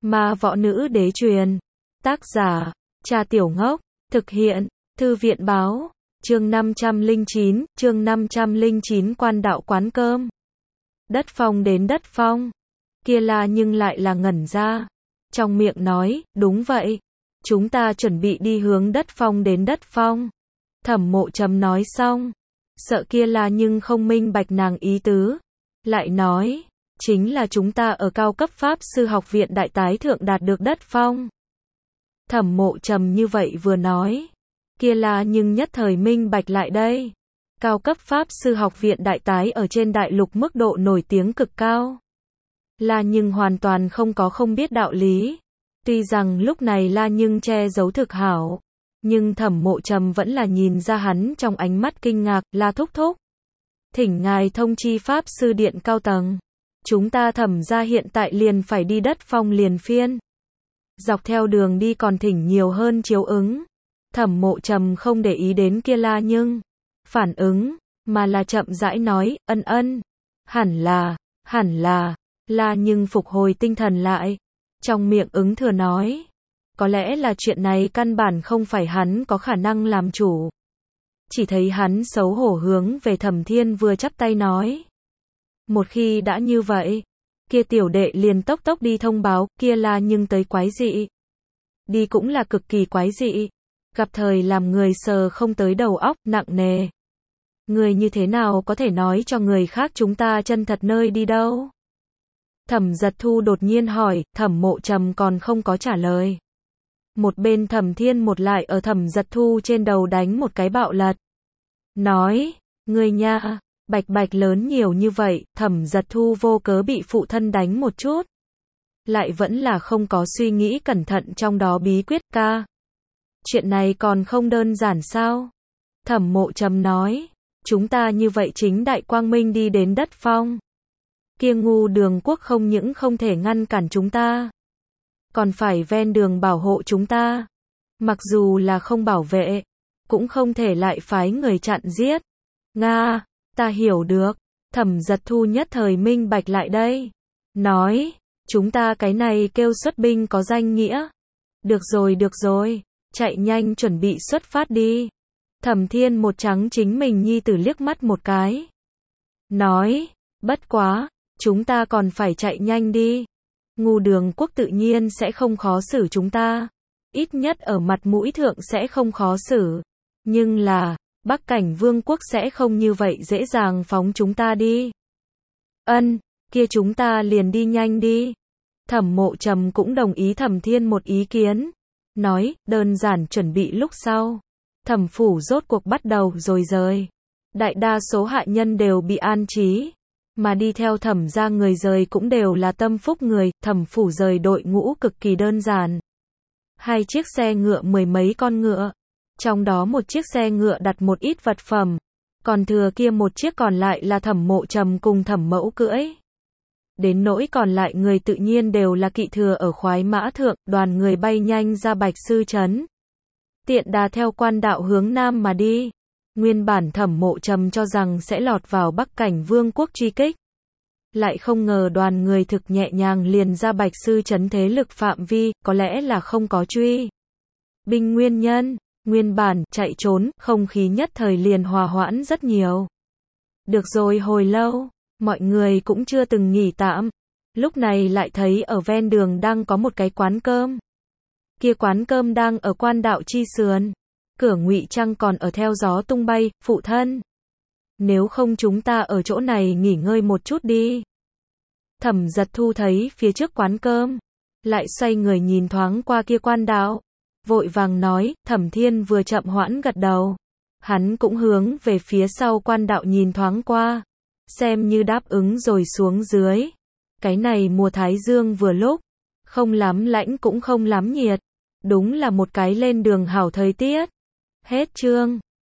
Ma võ nữ đế truyền. Tác giả, Trà Tiểu Ngốc. Thực hiện, Thư viện báo. Chương 509, Quan đạo quán cơm. Đất Phong đến Đất Phong. Kia La nhưng lại là ngẩn ra. Trong miệng nói, đúng vậy. Chúng ta chuẩn bị đi hướng Đất Phong đến Đất Phong. Thẩm Mộ Trầm nói xong. Sợ Kia La nhưng không minh bạch nàng ý tứ. Lại nói, chính là chúng ta ở cao cấp Pháp Sư Học viện Đại Tái Thượng đạt được Đất Phong. Thẩm Mộ Trầm như vậy vừa nói. Kia La nhưng nhất thời minh bạch lại đây. Cao cấp Pháp Sư Học viện Đại Tái ở trên đại lục mức độ nổi tiếng cực cao. La nhưng hoàn toàn không biết đạo lý. Tuy rằng lúc này La nhưng che giấu thực hảo. Nhưng Thẩm Mộ Trầm vẫn là nhìn ra hắn trong ánh mắt kinh ngạc. La thúc thúc. Thỉnh ngài thông chi Pháp Sư Điện cao tầng. Chúng ta Thẩm gia hiện tại liền phải đi Đất Phong liền phiên. Dọc theo đường đi còn thỉnh nhiều hơn chiếu ứng. Thẩm Mộ Trầm không để ý đến Kia La nhưng phản ứng, mà là chậm rãi nói, ân. Hẳn là. La nhưng phục hồi tinh thần lại. Trong miệng ứng thừa nói. Có lẽ là chuyện này căn bản không phải hắn có khả năng làm chủ. Chỉ thấy hắn xấu hổ hướng về Thẩm Thiên vừa chắp tay nói. Một khi đã như vậy, kia tiểu đệ liền tốc đi thông báo, Kia La nhưng tới quái dị. Đi cũng là cực kỳ quái dị. Gặp thời làm người sờ không tới đầu óc, nặng nề. Người như thế nào có thể nói cho người khác chúng ta chân thật nơi đi đâu? Thẩm Giật Thu đột nhiên hỏi, Thẩm Mộ Trầm còn không có trả lời. Một bên Thẩm Thiên một lại ở Thẩm Giật Thu trên đầu đánh một cái bạo lật. Nói, người nha, bạch lớn nhiều như vậy, Thẩm Giật Thu vô cớ bị phụ thân đánh một chút. Lại vẫn là không có suy nghĩ cẩn thận trong đó bí quyết ca. Chuyện này còn không đơn giản sao? Thẩm Mộ Trầm nói, chúng ta như vậy chính đại quang minh đi đến Đất Phong. Kia ngu Đường Quốc không những không thể ngăn cản chúng ta, còn phải ven đường bảo hộ chúng ta. Mặc dù là không bảo vệ, cũng không thể lại phái người chặn giết. Nga, ta hiểu được. Thẩm Giật Thu nhất thời minh bạch lại đây. Nói, chúng ta cái này kêu xuất binh có danh nghĩa. Được rồi. Chạy nhanh chuẩn bị xuất phát đi. Thẩm Thiên một trắng chính mình nhi tử liếc mắt một cái. Nói, bất quá, chúng ta còn phải chạy nhanh đi. Ngu Đường Quốc tự nhiên sẽ không khó xử chúng ta. Ít nhất ở mặt mũi thượng sẽ không khó xử. Nhưng là, Bắc Cảnh Vương quốc sẽ không như vậy dễ dàng phóng chúng ta đi. Kia chúng ta liền đi nhanh đi. Thẩm Mộ Trầm cũng đồng ý Thẩm Thiên một ý kiến. Nói, đơn giản chuẩn bị lúc sau. Thẩm phủ rốt cuộc bắt đầu rồi rời. Đại đa số hạ nhân đều bị an trí. Mà đi theo Thẩm gia người rời cũng đều là tâm phúc người. Thẩm phủ rời đội ngũ cực kỳ đơn giản. 2 chiếc xe ngựa 10 mấy con ngựa. Trong đó một chiếc xe ngựa đặt một ít vật phẩm. Còn thừa kia một chiếc còn lại là Thẩm Mộ Trầm cùng Thẩm Mẫu cưỡi. Đến nỗi còn lại người tự nhiên đều là kỵ thừa ở khoái mã thượng, đoàn người bay nhanh ra Bạch Sư trấn. Tiện đà theo quan đạo hướng nam mà đi. Nguyên bản Thẩm Mộ Trầm cho rằng sẽ lọt vào Bắc Cảnh Vương quốc truy kích. Lại không ngờ đoàn người thực nhẹ nhàng liền ra Bạch Sư trấn thế lực phạm vi, có lẽ là không có truy binh nguyên nhân. Nguyên bản chạy trốn, không khí nhất thời liền hòa hoãn rất nhiều. Được rồi hồi lâu. Mọi người cũng chưa từng nghỉ tạm. Lúc này lại thấy ở ven đường đang có một cái quán cơm. Kia quán cơm đang ở quan đạo chi sườn. Cửa Ngụy Trăng còn ở theo gió tung bay, phụ thân. Nếu không chúng ta ở chỗ này nghỉ ngơi một chút đi. Thẩm Giật Thu thấy phía trước quán cơm. Lại xoay người nhìn thoáng qua kia quan đạo. Vội vàng nói, Thẩm Thiên vừa chậm hoãn gật đầu. Hắn cũng hướng về phía sau quan đạo nhìn thoáng qua. Xem như đáp ứng rồi xuống dưới. Cái này mùa thái dương vừa lúc. Không lắm lạnh cũng không lắm nhiệt. Đúng là một cái lên đường hảo thời tiết. Hết chương.